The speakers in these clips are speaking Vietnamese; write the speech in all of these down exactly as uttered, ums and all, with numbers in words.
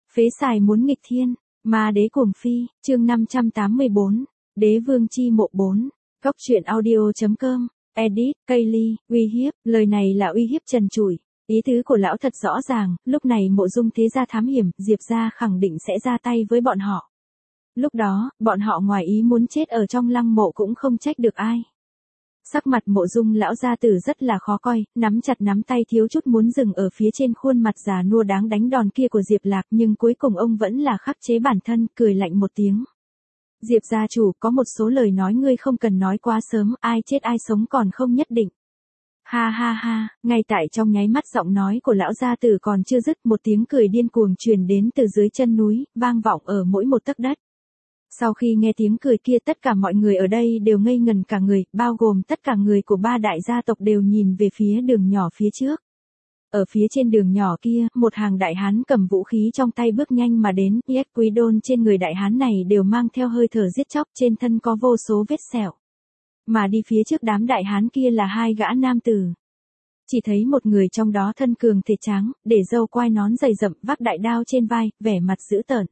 Phế xài muốn nghịch thiên, ma đế cuồng phi, chương năm trăm tám mươi bốn, đế vương chi mộ bốn, Cốc truyện audio.com, edit, Kaylee, uy hiếp, lời này là uy hiếp trần trụi. Ý tứ của lão thật rõ ràng, lúc này Mộ Dung thế gia thám hiểm, Diệp gia khẳng định sẽ ra tay với bọn họ. Lúc đó, bọn họ ngoài ý muốn chết ở trong lăng mộ cũng không trách được ai. Sắc mặt Mộ Dung lão gia tử rất là khó coi, nắm chặt nắm tay thiếu chút muốn dừng ở phía trên khuôn mặt già nua đáng đánh đòn kia của Diệp Lạc, nhưng cuối cùng ông vẫn là khắc chế bản thân, cười lạnh một tiếng. Diệp gia chủ, có một số lời nói ngươi không cần nói quá sớm, ai chết ai sống còn không nhất định. Ha ha ha, ngay tại trong nháy mắt giọng nói của lão gia tử còn chưa dứt, một tiếng cười điên cuồng truyền đến từ dưới chân núi, vang vọng ở mỗi một tấc đất. Sau khi nghe tiếng cười kia, tất cả mọi người ở đây đều ngây ngần cả người, bao gồm tất cả người của ba đại gia tộc đều nhìn về phía đường nhỏ phía trước. Ở phía trên đường nhỏ kia, một hàng đại hán cầm vũ khí trong tay bước nhanh mà đến, yết quý đôn trên người đại hán này đều mang theo hơi thở giết chóc, trên thân có vô số vết sẹo. Mà đi phía trước đám đại hán kia là hai gã nam tử. Chỉ thấy một người trong đó thân cường thể tráng, để râu quai nón dày rậm, vác đại đao trên vai, vẻ mặt dữ tợn.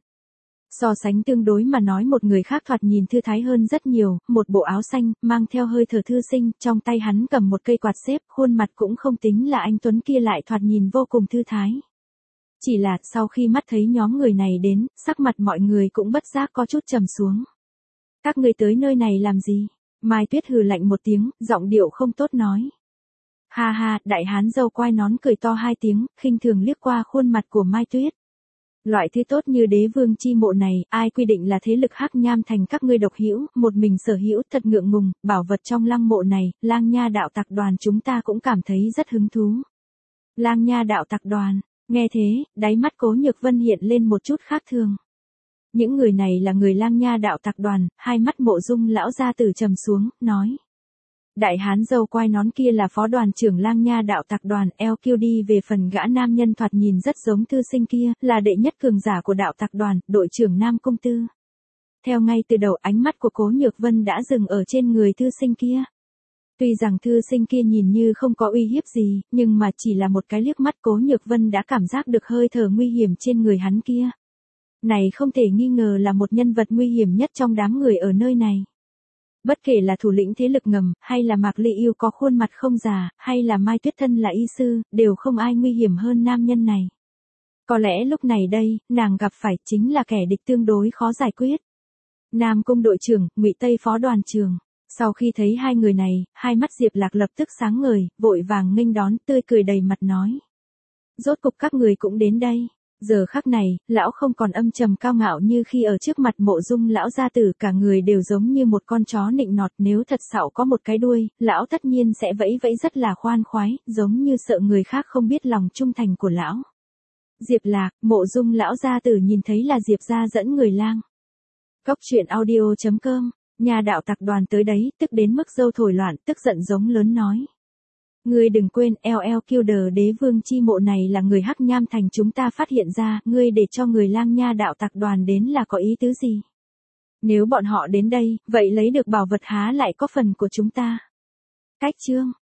So sánh tương đối mà nói, một người khác thoạt nhìn thư thái hơn rất nhiều, một bộ áo xanh, mang theo hơi thở thư sinh, trong tay hắn cầm một cây quạt xếp, khuôn mặt cũng không tính là anh tuấn kia lại thoạt nhìn vô cùng thư thái. Chỉ là, sau khi mắt thấy nhóm người này đến, sắc mặt mọi người cũng bất giác có chút trầm xuống. Các người tới nơi này làm gì? Mai Tuyết hừ lạnh một tiếng, giọng điệu không tốt nói. Ha ha, đại hán râu quai nón cười to hai tiếng, khinh thường liếc qua khuôn mặt của Mai Tuyết. Loại thứ tốt như đế vương chi mộ này, ai quy định là thế lực Hắc Nham thành các ngươi độc hữu, một mình sở hữu, thật ngượng ngùng, bảo vật trong lăng mộ này, Lang Nha đạo tặc đoàn chúng ta cũng cảm thấy rất hứng thú. Lang Nha đạo tặc đoàn, nghe thế, đáy mắt Cố Nhược Vân hiện lên một chút khác thường. Những người này là người Lang Nha đạo tặc đoàn, hai mắt Mộ Dung lão gia tử trầm xuống, nói. Đại hán râu quai nón kia là phó đoàn trưởng Lang Nha đạo tặc đoàn, eo kiêu đi về phần gã nam nhân thoạt nhìn rất giống thư sinh kia, là đệ nhất cường giả của đạo tặc đoàn, đội trưởng Nam Công Tư. Theo ngay từ đầu, ánh mắt của Cố Nhược Vân đã dừng ở trên người thư sinh kia. Tuy rằng thư sinh kia nhìn như không có uy hiếp gì, nhưng mà chỉ là một cái liếc mắt Cố Nhược Vân đã cảm giác được hơi thở nguy hiểm trên người hắn kia. Này không thể nghi ngờ là một nhân vật nguy hiểm nhất trong đám người ở nơi này. Bất kể là thủ lĩnh thế lực ngầm, hay là Mạc Ly Yêu có khuôn mặt không già, hay là Mai Tuyết thân là y sư, đều không ai nguy hiểm hơn nam nhân này. Có lẽ lúc này đây, nàng gặp phải chính là kẻ địch tương đối khó giải quyết. Nam Cung đội trưởng, Ngụy Tây phó đoàn trưởng. Sau khi thấy hai người này, hai mắt Diệp Lạc lập tức sáng ngời, vội vàng nghênh đón, tươi cười đầy mặt nói. Rốt cục các người cũng đến đây. Giờ khắc này, lão không còn âm trầm cao ngạo như khi ở trước mặt Mộ Dung lão gia tử, cả người đều giống như một con chó nịnh nọt, nếu thật xạo có một cái đuôi, lão tất nhiên sẽ vẫy vẫy rất là khoan khoái, giống như sợ người khác không biết lòng trung thành của lão. Diệp Lạc, Mộ Dung lão gia tử nhìn thấy là Diệp gia dẫn người lang. Cốc truyện audio.com, nhà đạo tặc đoàn tới đấy, tức đến mức râu thổi loạn, tức giận giống lớn nói. Ngươi đừng quên, eo eo kiêu đờ đế vương chi mộ này là người Hắc Nham thành chúng ta phát hiện ra, ngươi để cho người Lang Nha đạo tặc đoàn đến là có ý tứ gì? Nếu bọn họ đến đây, vậy lấy được bảo vật há lại có phần của chúng ta? Cách chương,